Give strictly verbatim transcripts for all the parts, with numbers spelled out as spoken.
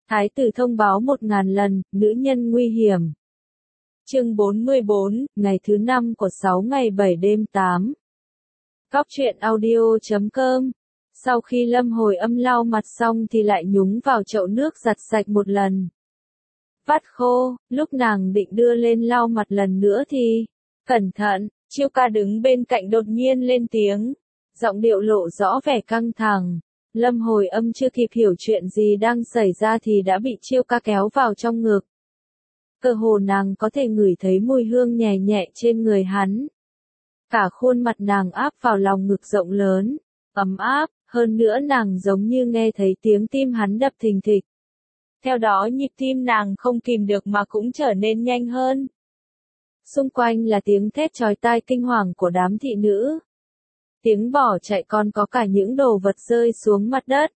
Thái tử thông báo một ngàn lần, nữ nhân nguy hiểm. Chương bốn mươi bốn, ngày thứ năm của sáu ngày bảy đêm tám. Góc truyện audio chấm com. Sau khi Lâm Hồi Âm lau mặt xong thì lại nhúng vào chậu nước giặt sạch một lần. Vắt khô, lúc nàng định đưa lên lau mặt lần nữa thì, cẩn thận, Chiêu Ca đứng bên cạnh đột nhiên lên tiếng, giọng điệu lộ rõ vẻ căng thẳng. Lâm Hồi Âm chưa kịp hiểu chuyện gì đang xảy ra thì đã bị Chiêu Ca kéo vào trong ngực. Cơ hồ nàng có thể ngửi thấy mùi hương nhẹ nhẹ trên người hắn. Cả khuôn mặt nàng áp vào lòng ngực rộng lớn, ấm áp, hơn nữa nàng giống như nghe thấy tiếng tim hắn đập thình thịch. Theo đó nhịp tim nàng không kìm được mà cũng trở nên nhanh hơn. Xung quanh là tiếng thét chói tai kinh hoàng của đám thị nữ. Tiếng bỏ chạy còn có cả những đồ vật rơi xuống mặt đất.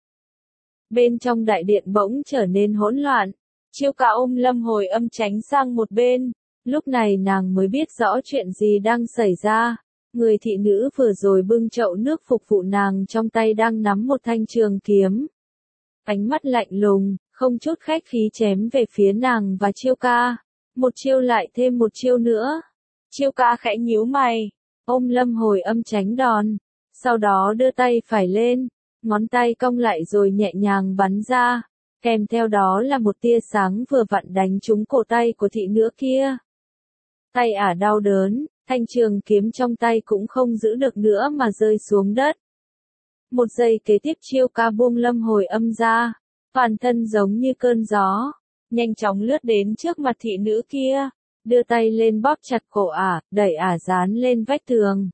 Bên trong đại điện bỗng trở nên hỗn loạn. Chiêu Ca ôm Lâm Hồi Âm tránh sang một bên. Lúc này nàng mới biết rõ chuyện gì đang xảy ra. Người thị nữ vừa rồi bưng chậu nước phục vụ nàng trong tay đang nắm một thanh trường kiếm. Ánh mắt lạnh lùng, không chút khách khí chém về phía nàng và Chiêu Ca. Một chiêu lại thêm một chiêu nữa. Chiêu Ca khẽ nhíu mày, ôm Lâm Hồi Âm tránh đòn. Sau đó đưa tay phải lên, ngón tay cong lại rồi nhẹ nhàng bắn ra. Kèm theo đó là một tia sáng vừa vặn đánh trúng cổ tay của thị nữ kia. Tay ả đau đớn, thanh trường kiếm trong tay cũng không giữ được nữa mà rơi xuống đất. Một giây kế tiếp Chiêu Ca buông Lâm Hồi Âm ra, toàn thân giống như cơn gió, nhanh chóng lướt đến trước mặt thị nữ kia, đưa tay lên bóp chặt cổ ả, đẩy ả dán lên vách tường.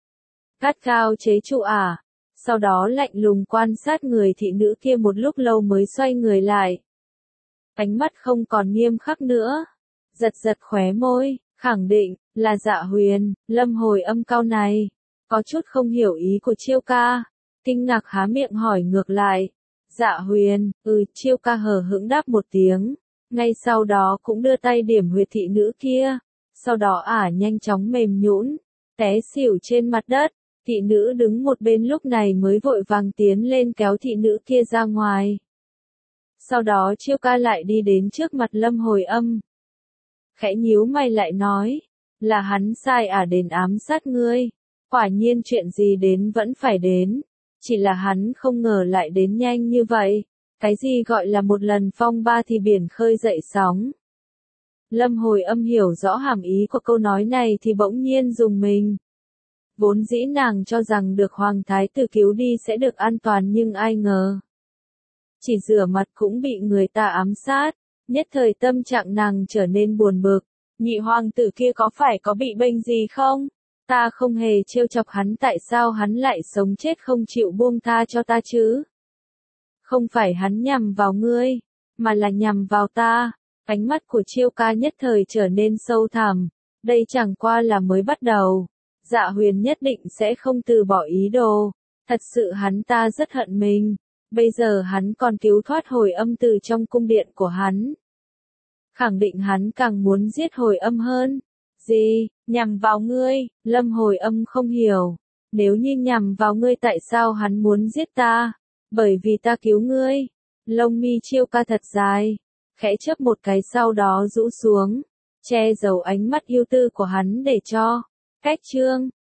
Gắt gao chế trụ ả, sau đó lạnh lùng quan sát người thị nữ kia một lúc lâu mới xoay người lại. Ánh mắt không còn nghiêm khắc nữa, giật giật khóe môi, khẳng định, là Dạ Huyền. Lâm Hồi Âm cau này, có chút không hiểu ý của Chiêu Ca, kinh ngạc há miệng hỏi ngược lại. Dạ Huyền, ừ, Chiêu Ca hờ hững đáp một tiếng, ngay sau đó cũng đưa tay điểm huyệt thị nữ kia, sau đó ả nhanh chóng mềm nhũn, té xỉu trên mặt đất. Thị nữ đứng một bên lúc này mới vội vàng tiến lên kéo thị nữ kia ra ngoài. Sau đó Chiêu Ca lại đi đến trước mặt Lâm Hồi Âm. Khẽ nhíu mày lại nói, là hắn sai ả đến ám sát ngươi. Quả nhiên chuyện gì đến vẫn phải đến. Chỉ là hắn không ngờ lại đến nhanh như vậy. Cái gì gọi là một lần phong ba thì biển khơi dậy sóng. Lâm Hồi Âm hiểu rõ hàm ý của câu nói này thì bỗng nhiên rùng mình. Vốn dĩ nàng cho rằng được Hoàng Thái tử cứu đi sẽ được an toàn nhưng ai ngờ. Chỉ rửa mặt cũng bị người ta ám sát, nhất thời tâm trạng nàng trở nên buồn bực. Nhị hoàng tử kia có phải có bị bệnh gì không? Ta không hề trêu chọc hắn, tại sao hắn lại sống chết không chịu buông tha cho ta chứ? Không phải hắn nhằm vào ngươi, mà là nhằm vào ta. Ánh mắt của Chiêu Ca nhất thời trở nên sâu thẳm. Đây chẳng qua là mới bắt đầu. Dạ Huyền nhất định sẽ không từ bỏ ý đồ. Thật sự hắn ta rất hận mình. Bây giờ hắn còn cứu thoát Hồi Âm từ trong cung điện của hắn. Khẳng định hắn càng muốn giết Hồi Âm hơn. Gì, nhằm vào ngươi? Lâm Hồi Âm không hiểu. Nếu như nhằm vào ngươi tại sao hắn muốn giết ta? Bởi vì ta cứu ngươi. Lông mi Chiêu Ca thật dài, khẽ chớp một cái sau đó rũ xuống, che giấu ánh mắt yêu tư của hắn để cho. Cách chương